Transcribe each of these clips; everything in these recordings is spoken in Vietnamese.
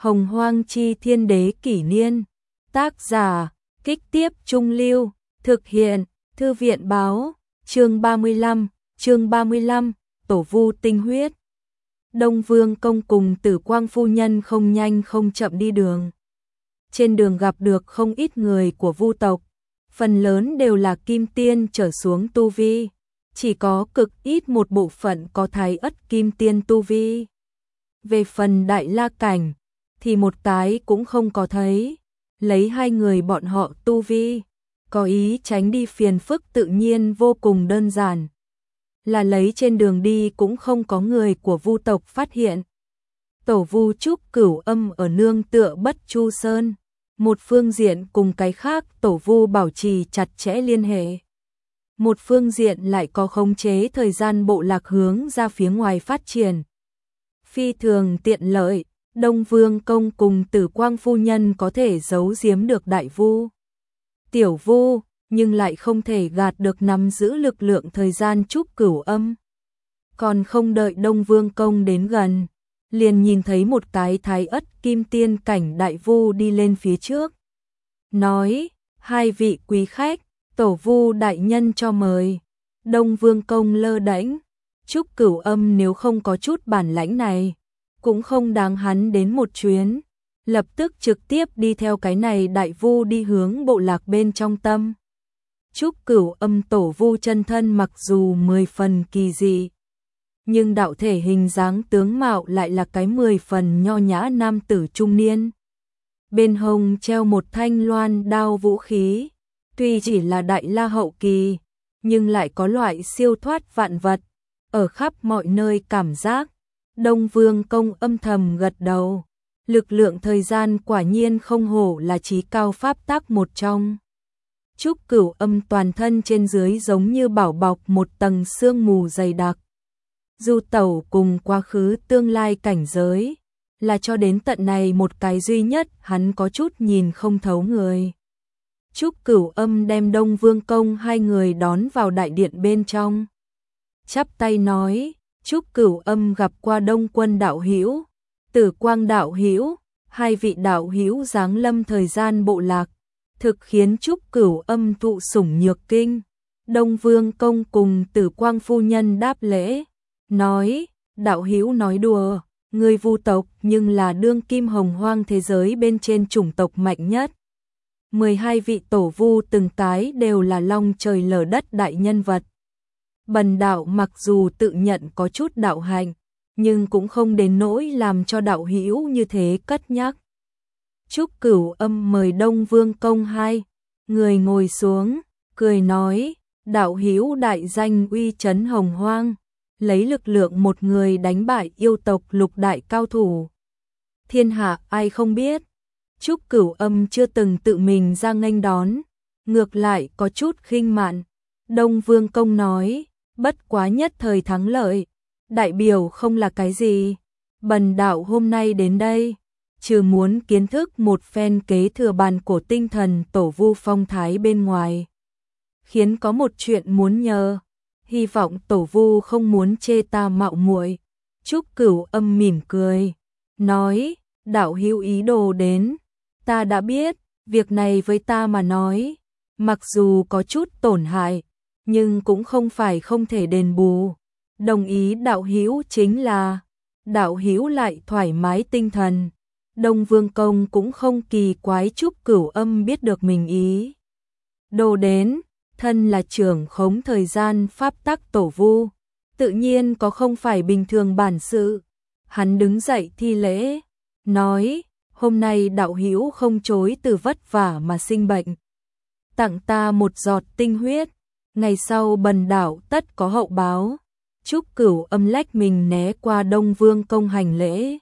Hồng Hoang Chi Thiên Đế Kỷ Niên. Tác giả, Kích Tiếp Trung Lưu. Thực hiện, Thư viện Báo. Chương 35, Tổ Vu tinh huyết. Đông Vương Công cùng Tử Quang Phu Nhân không nhanh không chậm đi đường. Trên đường gặp được không ít người của Vu tộc, phần lớn đều là kim tiên trở xuống tu vi, chỉ có cực ít một bộ phận có thái ất kim tiên tu vi. Về phần Đại La cảnh thì một cái cũng không có thấy, lấy hai người bọn họ tu vi, có ý tránh đi phiền phức tự nhiên vô cùng đơn giản. Là lấy trên đường đi cũng không có người của Vu tộc phát hiện. Tổ Vu Trúc Cửu Âm ở nương tựa Bất Chu Sơn, một phương diện cùng cái khác Tổ Vu bảo trì chặt chẽ liên hệ. Một phương diện lại có khống chế thời gian bộ lạc hướng ra phía ngoài phát triển. Phi thường tiện lợi, Đông Vương Công cùng Tử Quang Phu Nhân có thể giấu giếm được Đại Vu, Tiểu Vu, nhưng lại không thể gạt được nắm giữ lực lượng thời gian Trúc Cửu Âm. Còn không đợi Đông Vương Công đến gần, liền nhìn thấy một cái thái ất kim tiên cảnh Đại Vu đi lên phía trước. Nói, hai vị quý khách, Tổ Vu đại nhân cho mời. Đông Vương Công lơ đễnh, Trúc Cửu Âm nếu không có chút bản lãnh này, cũng không đáng hắn đến một chuyến, lập tức trực tiếp đi theo cái này Đại Vu đi hướng bộ lạc bên trong tâm. Trúc Cửu Âm Tổ Vu chân thân mặc dù 10 phần kỳ dị, nhưng đạo thể hình dáng tướng mạo lại là cái 10 phần nho nhã nam tử trung niên. Bên hông treo một thanh loan đao vũ khí, tuy chỉ là Đại La hậu kỳ, nhưng lại có loại siêu thoát vạn vật, ở khắp mọi nơi cảm giác. Đông Vương Công âm thầm gật đầu, lực lượng thời gian quả nhiên không hổ là chí cao pháp tắc một trong. Trúc Cửu Âm toàn thân trên dưới giống như bảo bọc một tầng sương mù dày đặc. Du tẩu cùng quá khứ tương lai cảnh giới, là cho đến tận này một cái duy nhất hắn có chút nhìn không thấu người. Trúc Cửu Âm đem Đông Vương Công hai người đón vào đại điện bên trong. Chắp tay nói, Trúc Cửu Âm gặp qua Đông Quân đạo hữu, Tử Quang đạo hữu, hai vị đạo hữu giáng lâm thời gian bộ lạc, thực khiến Trúc Cửu Âm thụ sủng nhược kinh. Đông Vương Công cùng Tử Quang Phu Nhân đáp lễ, nói, đạo hữu nói đùa, người Vu tộc nhưng là đương kim hồng hoang thế giới bên trên chủng tộc mạnh nhất. 12 vị Tổ Vu từng cái đều là long trời lở đất đại nhân vật. Bần đạo mặc dù tự nhận có chút đạo hành, nhưng cũng không đến nỗi làm cho đạo hữu như thế cất nhắc. Trúc Cửu Âm mời Đông Vương Công hai người ngồi xuống, cười nói, đạo hữu đại danh uy chấn hồng hoang, lấy lực lượng một người đánh bại yêu tộc lục đại cao thủ. Thiên hạ ai không biết. Trúc Cửu Âm chưa từng tự mình ra nghênh đón, ngược lại có chút khinh mạn. Đông Vương Công nói, bất quá nhất thời thắng lợi, đại biểu không là cái gì. Bần đạo hôm nay đến đây, trừ muốn kiến thức một phen kế thừa bàn cổ tinh thần Tổ Vu phong thái bên ngoài, khiến có một chuyện muốn nhờ, hy vọng Tổ Vu không muốn chê ta mạo muội. Trúc Cửu Âm mỉm cười, nói, đạo hữu ý đồ đến, ta đã biết, việc này với ta mà nói, mặc dù có chút tổn hại, nhưng cũng không phải không thể đền bù. Đồng ý đạo hữu chính là, đạo hữu lại thoải mái tinh thần. Đông Vương Công cũng không kỳ quái Trúc Cửu Âm biết được mình ý đồ đến, thân là trưởng khống thời gian pháp tắc Tổ Vu, tự nhiên có không phải bình thường bản sự. Hắn đứng dậy thi lễ, nói, hôm nay đạo hữu không chối từ vất vả mà sinh bệnh, tặng ta một giọt tinh huyết, ngày sau bần đạo tất có hậu báo. Trúc Cửu Âm lách mình né qua Đông Vương Công hành lễ,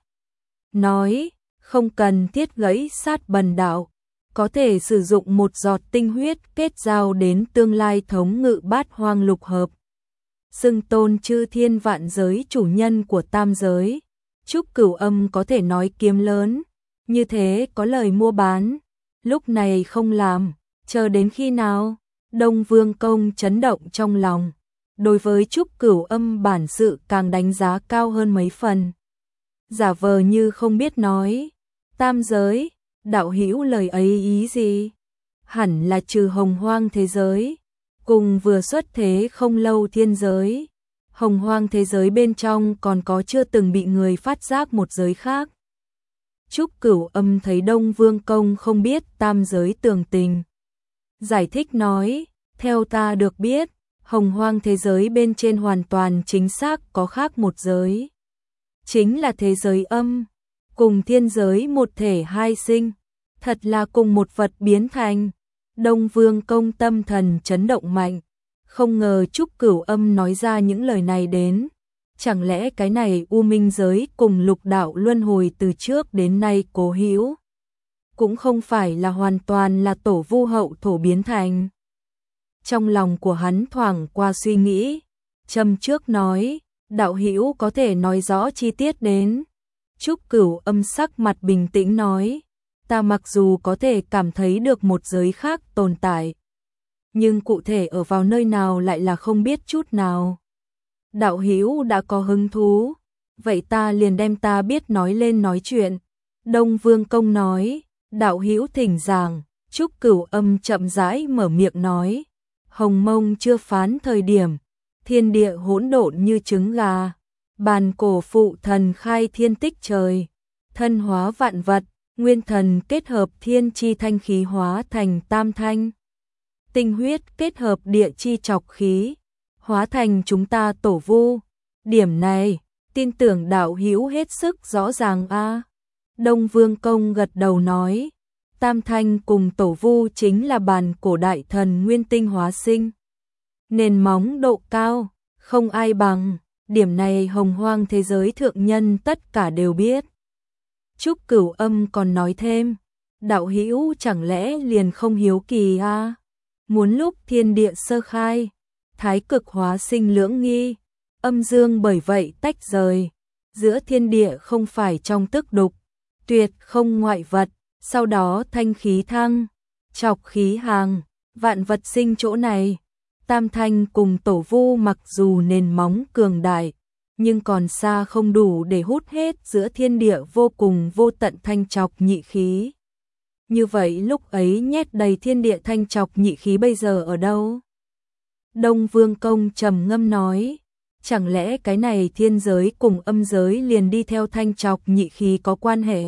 nói, không cần thiết gãy sát bần đạo, có thể sử dụng một giọt tinh huyết kết giao đến tương lai thống ngự bát hoang lục hợp, xưng tôn chư thiên vạn giới chủ nhân của tam giới. Trúc Cửu Âm có thể nói kiếm lớn, như thế có lời mua bán, lúc này không làm, chờ đến khi nào? Đông Vương Công chấn động trong lòng, đối với Trúc Cửu Âm bản sự càng đánh giá cao hơn mấy phần. Giả vờ như không biết nói, Tam giới, đạo hữu lời ấy ý gì? Hẳn là trừ hồng hoang thế giới, cùng vừa xuất thế không lâu thiên giới. Hồng hoang thế giới bên trong còn có chưa từng bị người phát giác một giới khác. Trúc Cửu Âm thấy Đông Vương Công không biết tam giới tường tình. Giải thích nói, theo ta được biết, hồng hoang thế giới bên trên hoàn toàn chính xác có khác một giới. Chính là thế giới âm, cùng thiên giới một thể hai sinh, thật là cùng một vật biến thành. Đông Vương Công tâm thần chấn động mạnh, không ngờ Trúc Cửu Âm nói ra những lời này đến. Chẳng lẽ cái này U Minh giới cùng lục đạo luân hồi từ trước đến nay cố hữu, cũng không phải là hoàn toàn là tổ vu hậu thổ biến thành. Trong lòng của hắn thoảng qua suy nghĩ, châm trước nói, đạo hữu có thể nói rõ chi tiết đến. Trúc Cửu Âm sắc mặt bình tĩnh nói, ta mặc dù có thể cảm thấy được một giới khác tồn tại, nhưng cụ thể ở vào nơi nào lại là không biết chút nào. Đạo hữu đã có hứng thú, vậy ta liền đem ta biết nói lên nói chuyện. Đông Vương Công nói, đạo hữu thỉnh giảng. Trúc Cửu Âm chậm rãi mở miệng nói, hồng mông chưa phán thời điểm, thiên địa hỗn độn như trứng gà, bàn cổ phụ thần khai thiên tích trời, thân hóa vạn vật, nguyên thần kết hợp thiên chi thanh khí hóa thành tam thanh, tinh huyết kết hợp địa chi trọc khí, hóa thành chúng ta tổ vu. Điểm này, tin tưởng đạo hữu hết sức rõ ràng a. Đông Vương Công gật đầu nói, tam thanh cùng tổ vu chính là bàn cổ đại thần nguyên tinh hóa sinh. Nền móng độ cao, không ai bằng, điểm này hồng hoang thế giới thượng nhân tất cả đều biết. Trúc Cửu Âm còn nói thêm, đạo hữu chẳng lẽ liền không hiếu kỳ a? Muốn lúc thiên địa sơ khai, thái cực hóa sinh lưỡng nghi, âm dương bởi vậy tách rời, giữa thiên địa không phải trong tức đục, tuyệt không ngoại vật, sau đó thanh khí thăng, trọc khí hàng, vạn vật sinh chỗ này. Tam thanh cùng tổ vu mặc dù nền móng cường đại, nhưng còn xa không đủ để hút hết giữa thiên địa vô cùng vô tận thanh trọc nhị khí. Như vậy lúc ấy nhét đầy thiên địa thanh trọc nhị khí bây giờ ở đâu? Đông Vương Công trầm ngâm nói, chẳng lẽ cái này thiên giới cùng âm giới liền đi theo thanh trọc nhị khí có quan hệ?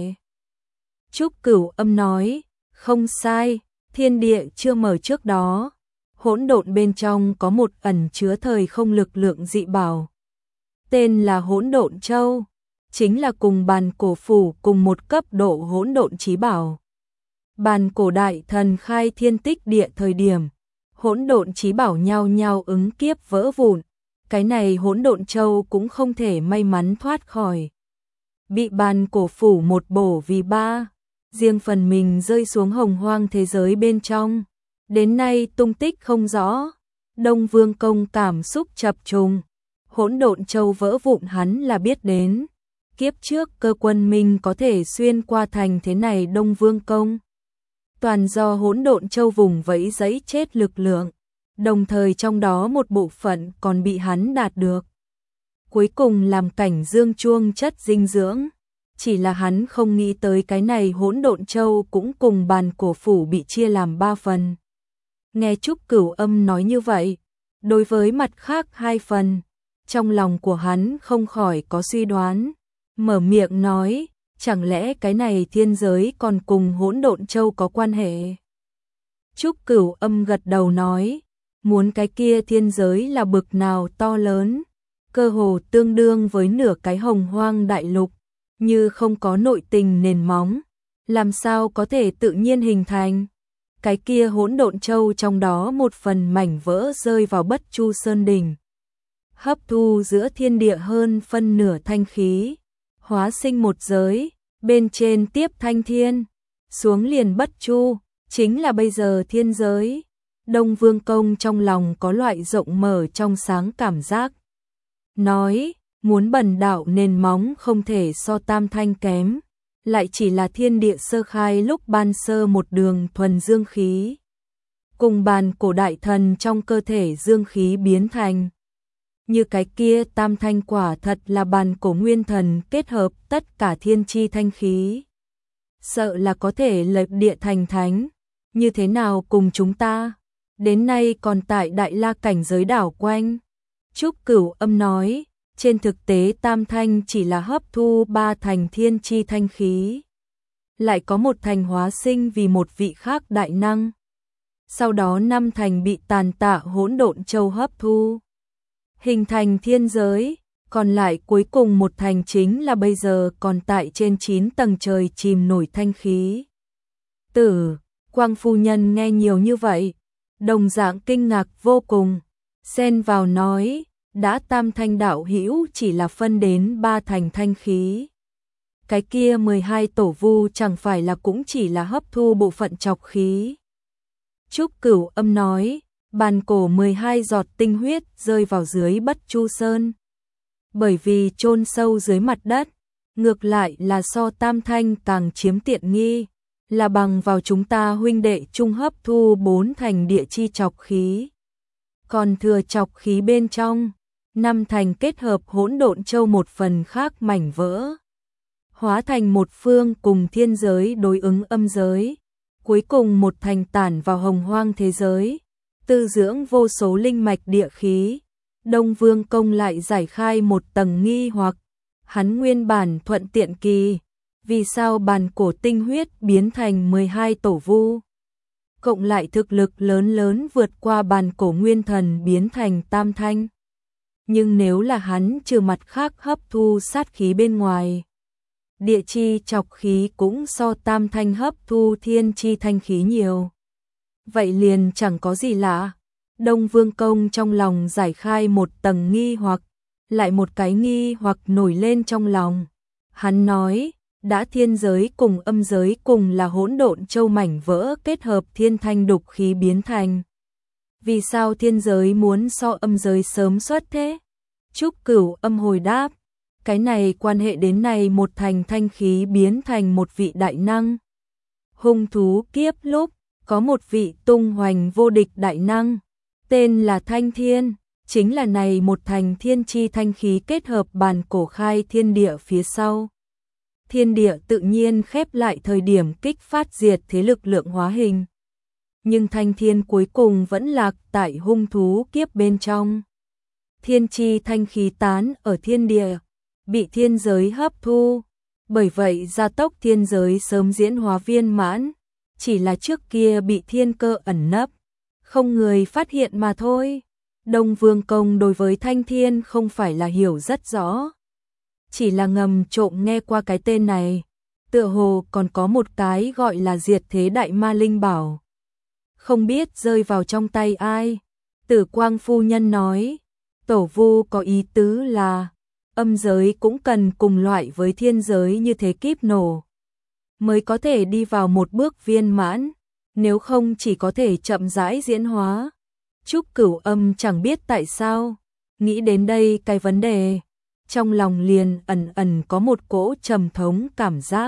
Trúc Cửu Âm nói, không sai, thiên địa chưa mở trước đó, hỗn độn bên trong có một ẩn chứa thời không lực lượng dị bảo. Tên là Hỗn Độn Châu, chính là cùng bàn cổ phủ cùng một cấp độ hỗn độn chí bảo. Bàn cổ đại thần khai thiên tích địa thời điểm, hỗn độn chí bảo nhau nhau ứng kiếp vỡ vụn, cái này Hỗn Độn Châu cũng không thể may mắn thoát khỏi. Bị bàn cổ phủ một bổ vì ba, riêng phần mình rơi xuống hồng hoang thế giới bên trong. Đến nay tung tích không rõ. Đông Vương Công cảm xúc chập trùng. Hỗn Độn Châu vỡ vụn hắn là biết đến. Kiếp trước cơ quân minh có thể xuyên qua thành thế này Đông Vương Công, toàn do Hỗn Độn Châu vùng vẫy giấy chết lực lượng, đồng thời trong đó một bộ phận còn bị hắn đạt được. Cuối cùng làm cảnh dương chuông chất dinh dưỡng. Chỉ là hắn không nghĩ tới cái này Hỗn Độn Châu cũng cùng bàn cổ phủ bị chia làm 3 phần. Nghe Trúc Cửu Âm nói như vậy, đối với mặt khác 2 phần, trong lòng của hắn không khỏi có suy đoán, mở miệng nói, chẳng lẽ cái này thiên giới còn cùng Hỗn Độn Châu có quan hệ? Trúc Cửu Âm gật đầu nói, muốn cái kia thiên giới là bực nào to lớn, cơ hồ tương đương với nửa cái hồng hoang đại lục, như không có nội tình nền móng, làm sao có thể tự nhiên hình thành? Cái kia Hỗn Độn Châu trong đó một phần mảnh vỡ rơi vào Bất Chu Sơn đỉnh, hấp thu giữa thiên địa hơn phân nửa thanh khí, hóa sinh một giới, bên trên tiếp thanh thiên, xuống liền Bất Chu, chính là bây giờ thiên giới. Đông Vương Công trong lòng có loại rộng mở trong sáng cảm giác, nói, muốn bần đạo nền móng không thể so tam thanh kém, lại chỉ là thiên địa sơ khai lúc ban sơ một đường thuần dương khí, cùng bàn cổ đại thần trong cơ thể dương khí biến thành. Như cái kia tam thanh quả thật là bàn cổ nguyên thần kết hợp tất cả thiên chi thanh khí. sợ là có thể lập địa thành thánh, như thế nào cùng chúng ta, đến nay còn tại Đại La cảnh giới đảo quanh. Trúc Cửu Âm nói, trên thực tế Tam Thanh chỉ là hấp thu 3 thành thiên chi thanh khí, lại có một thành hóa sinh vì một vị khác đại năng. Sau đó 5 thành bị Tàn Tạ Hỗn Độn Châu hấp thu, hình thành thiên giới, còn lại cuối cùng một thành chính là bây giờ còn tại trên 9 tầng trời chìm nổi thanh khí. Tử Quang phu nhân nghe nhiều như vậy, đồng dạng kinh ngạc vô cùng, xen vào nói, đã Tam Thanh đạo hữu chỉ là phân đến 3 thành thanh khí. Cái kia 12 tổ vu chẳng phải là cũng chỉ là hấp thu bộ phận trọc khí. Trúc Cửu Âm nói, bàn cổ 12 giọt tinh huyết rơi vào dưới Bất Chu Sơn. Bởi vì chôn sâu dưới mặt đất, ngược lại là so Tam Thanh càng chiếm tiện nghi, là bằng vào chúng ta huynh đệ chung hấp thu 4 thành địa chi trọc khí. Còn thừa trọc khí bên trong, 5 thành kết hợp Hỗn Độn Châu một phần khác mảnh vỡ, hóa thành một phương cùng thiên giới đối ứng âm giới, cuối cùng một thành tản vào hồng hoang thế giới, tư dưỡng vô số linh mạch địa khí. Đông Vương Công lại giải khai một tầng nghi hoặc, hắn nguyên bản thuận tiện kỳ, vì sao bàn cổ tinh huyết biến thành 12 tổ vu, cộng lại thực lực lớn lớn vượt qua bàn cổ nguyên thần biến thành Tam Thanh. Nhưng nếu là hắn trừ mặt khác hấp thu sát khí bên ngoài, địa chi trọc khí cũng so Tam Thanh hấp thu thiên chi thanh khí nhiều, vậy liền chẳng có gì lạ. Đông Vương Công trong lòng giải khai một tầng nghi hoặc, lại một cái nghi hoặc nổi lên trong lòng. Hắn nói, đã thiên giới cùng âm giới cùng là Hỗn Độn Châu mảnh vỡ kết hợp thiên thanh đục khí biến thành. Vì sao thiên giới muốn so âm giới sớm xuất thế? Trúc Cửu Âm hồi đáp, cái này quan hệ đến này một thành thanh khí biến thành một vị đại năng. Hung thú kiếp lúc, có một vị tung hoành vô địch đại năng, tên là Thanh Thiên, chính là này một thành thiên chi thanh khí kết hợp bàn cổ khai thiên địa phía sau. Thiên địa tự nhiên khép lại thời điểm kích phát diệt thế lực lượng hóa hình. Nhưng Thanh Thiên cuối cùng vẫn lạc tại hung thú kiếp bên trong. Thiên chi thanh khí tán ở thiên địa, bị thiên giới hấp thu, bởi vậy gia tốc thiên giới sớm diễn hóa viên mãn, chỉ là trước kia bị thiên cơ ẩn nấp, không người phát hiện mà thôi. Đông Vương Công đối với Thanh Thiên không phải là hiểu rất rõ, chỉ là ngầm trộm nghe qua cái tên này, tựa hồ còn có một cái gọi là diệt thế đại ma linh bảo. Không biết rơi vào trong tay ai. Tử Quang phu nhân nói, tổ vu có ý tứ là âm giới cũng cần cùng loại với thiên giới như thế kíp nổ, mới có thể đi vào một bước viên mãn, nếu không chỉ có thể chậm rãi diễn hóa. Trúc Cửu Âm chẳng biết tại sao, nghĩ đến đây cái vấn đề, trong lòng liền ẩn ẩn có một cỗ trầm thống cảm giác.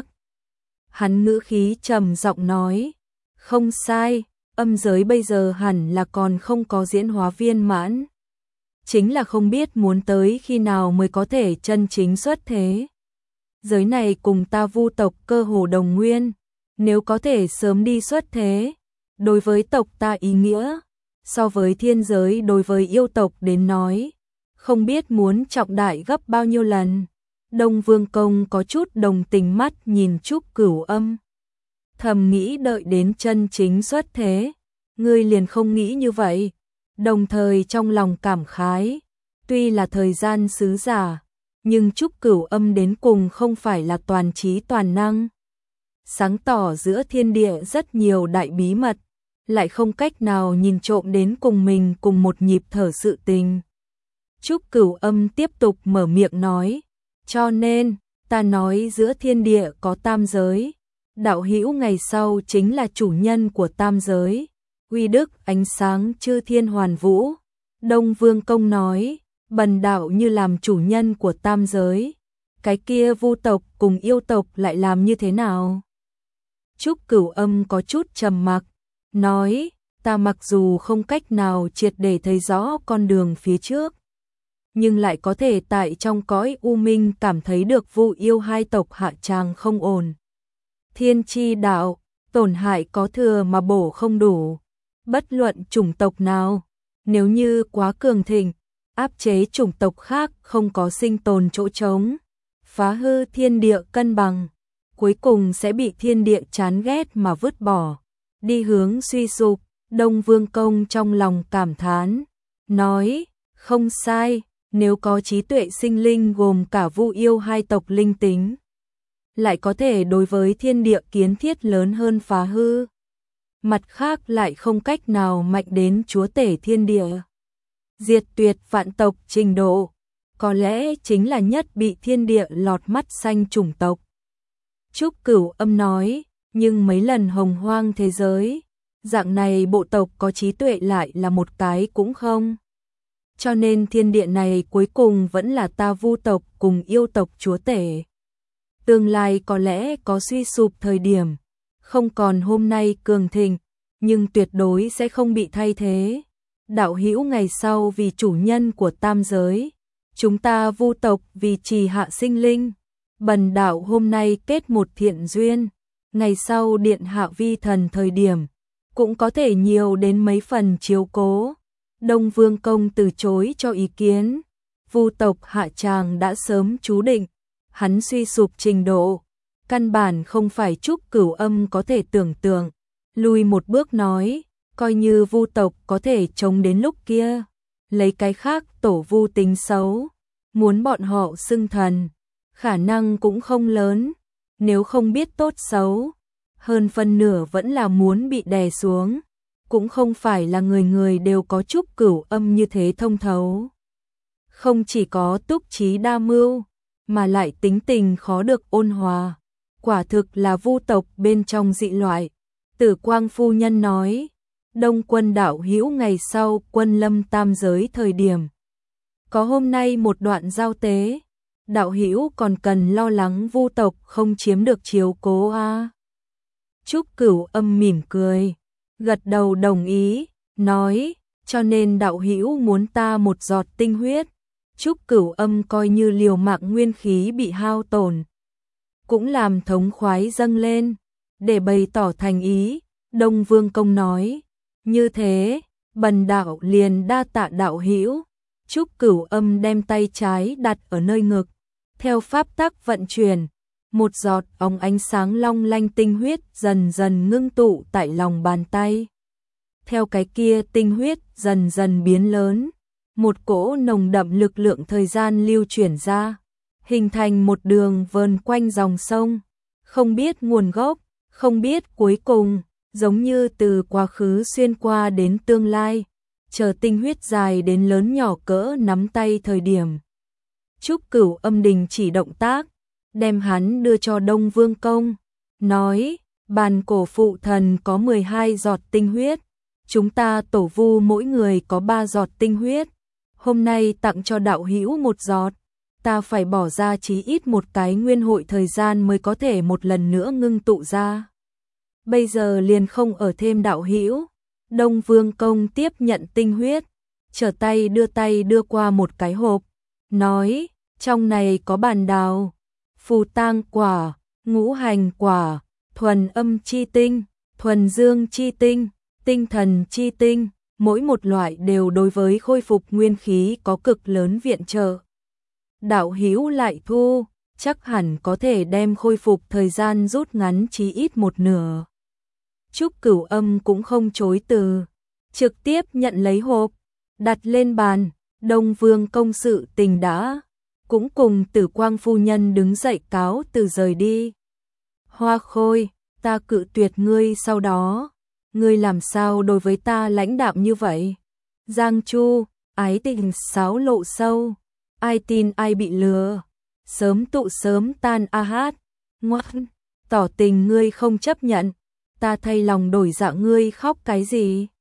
Hắn ngữ khí trầm giọng nói, không sai, âm giới bây giờ hẳn là còn không có diễn hóa viên mãn, chính là không biết muốn tới khi nào mới có thể chân chính xuất thế. Giới này cùng ta Vu tộc cơ hồ đồng nguyên, nếu có thể sớm đi xuất thế, đối với tộc ta ý nghĩa, so với thiên giới đối với yêu tộc đến nói, không biết muốn trọng đại gấp bao nhiêu lần. Đông Vương Công có chút đồng tình mắt nhìn Trúc Cửu Âm, thầm nghĩ đợi đến chân chính xuất thế, ngươi liền không nghĩ như vậy, đồng thời trong lòng cảm khái, tuy là thời gian sứ giả, nhưng Trúc Cửu Âm đến cùng không phải là toàn trí toàn năng, sáng tỏ giữa thiên địa rất nhiều đại bí mật, lại không cách nào nhìn trộm đến cùng mình cùng một nhịp thở sự tình. Trúc Cửu Âm tiếp tục mở miệng nói, cho nên, ta nói giữa thiên địa có tam giới, đạo hữu ngày sau chính là chủ nhân của tam giới, uy đức ánh sáng chư thiên hoàn vũ. Đông Vương Công nói, bần đạo như làm chủ nhân của tam giới, cái kia Vu tộc cùng yêu tộc lại làm như thế nào? Trúc Cửu Âm có chút trầm mặc, nói, ta mặc dù không cách nào triệt để thấy rõ con đường phía trước, nhưng lại có thể tại trong cõi u minh cảm thấy được Vu yêu hai tộc hạ tràng không ổn. Thiên chi đạo, tổn hại có thừa mà bổ không đủ. Bất luận chủng tộc nào, nếu như quá cường thịnh, áp chế chủng tộc khác không có sinh tồn chỗ trống, phá hư thiên địa cân bằng, cuối cùng sẽ bị thiên địa chán ghét mà vứt bỏ, đi hướng suy sụp. Đông Vương Công trong lòng cảm thán, nói, không sai, nếu có trí tuệ sinh linh gồm cả Vu Yêu hai tộc linh tính, lại có thể đối với thiên địa kiến thiết lớn hơn phá hư. Mặt khác lại không cách nào mạnh đến chúa tể thiên địa, diệt tuyệt vạn tộc trình độ, có lẽ chính là nhất bị thiên địa lọt mắt xanh chủng tộc. Trúc Cửu Âm nói, nhưng mấy lần hồng hoang thế giới, dạng này bộ tộc có trí tuệ lại là một cái cũng không. Cho nên thiên địa này cuối cùng vẫn là ta Vu tộc cùng yêu tộc chúa tể. Tương lai có lẽ có suy sụp thời điểm, không còn hôm nay cường thịnh, nhưng tuyệt đối sẽ không bị thay thế. Đạo hữu ngày sau vì chủ nhân của tam giới, chúng ta Vu tộc vì trì hạ sinh linh, bần đạo hôm nay kết một thiện duyên, ngày sau điện hạ vi thần thời điểm, cũng có thể nhiều đến mấy phần chiếu cố. Đông Vương Công từ chối cho ý kiến, Vu tộc hạ tràng đã sớm chú định, hắn suy sụp trình độ, căn bản không phải Trúc Cửu Âm có thể tưởng tượng. Lùi một bước nói, coi như Vu tộc có thể chống đến lúc kia, lấy cái khác tổ Vu tính xấu, muốn bọn họ xưng thần, khả năng cũng không lớn, nếu không biết tốt xấu, hơn phân nửa vẫn là muốn bị đè xuống, cũng không phải là người người đều có Trúc Cửu Âm như thế thông thấu. Không chỉ có túc trí đa mưu, mà lại tính tình khó được ôn hòa, quả thực là Vu tộc bên trong dị loại. Tử Quang phu nhân nói, Đông Quân đạo hữu ngày sau quân lâm tam giới thời điểm, có hôm nay một đoạn giao tế, đạo hữu còn cần lo lắng Vu tộc không chiếm được chiếu cố a. Trúc Cửu Âm mỉm cười, gật đầu đồng ý, nói, cho nên đạo hữu muốn ta một giọt tinh huyết. Trúc Cửu Âm coi như liều mạng nguyên khí bị hao tổn, cũng làm thống khoái dâng lên, để bày tỏ thành ý. Đông Vương Công nói, như thế, bần đạo liền đa tạ đạo hữu. Trúc Cửu Âm đem tay trái đặt ở nơi ngực, theo pháp tắc vận chuyển, một giọt óng ánh sáng long lanh tinh huyết dần dần ngưng tụ tại lòng bàn tay. Theo cái kia tinh huyết dần dần biến lớn, một cỗ nồng đậm lực lượng thời gian lưu chuyển ra, hình thành một đường vờn quanh dòng sông, không biết nguồn gốc, không biết cuối cùng, giống như từ quá khứ xuyên qua đến tương lai, chờ tinh huyết dài đến lớn nhỏ cỡ nắm tay thời điểm. Trúc Cửu Âm đình chỉ động tác, đem hắn đưa cho Đông Vương Công, nói, bàn cổ phụ thần có 12 giọt tinh huyết, chúng ta tổ Vu mỗi người có 3 giọt tinh huyết, hôm nay tặng cho đạo hữu một giọt, ta phải bỏ ra chí ít một cái nguyên hội thời gian mới có thể một lần nữa ngưng tụ ra. Bây giờ liền không ở thêm đạo hữu. Đông Vương Công tiếp nhận tinh huyết, trở tay đưa qua một cái hộp, nói, trong này có bàn đào, phù tang quả, ngũ hành quả, thuần âm chi tinh, thuần dương chi tinh, tinh thần chi tinh, mỗi một loại đều đối với khôi phục nguyên khí có cực lớn viện trợ. Đạo hữu lại thu, chắc hẳn có thể đem khôi phục thời gian rút ngắn chí ít một nửa. Trúc Cửu Âm cũng không chối từ, trực tiếp nhận lấy hộp, đặt lên bàn. Đông Vương Công sự tình đã, cũng cùng Tử Quang phu nhân đứng dậy cáo từ rời đi. Hoa Khôi, ta cự tuyệt ngươi sau đó, ngươi làm sao đối với ta lãnh đạm như vậy? Giang Chu, ái tình sáo lộ sâu, ai tin ai bị lừa, sớm tụ sớm tan a hát, ngoan, tỏ tình ngươi không chấp nhận, ta thay lòng đổi dạ ngươi khóc cái gì?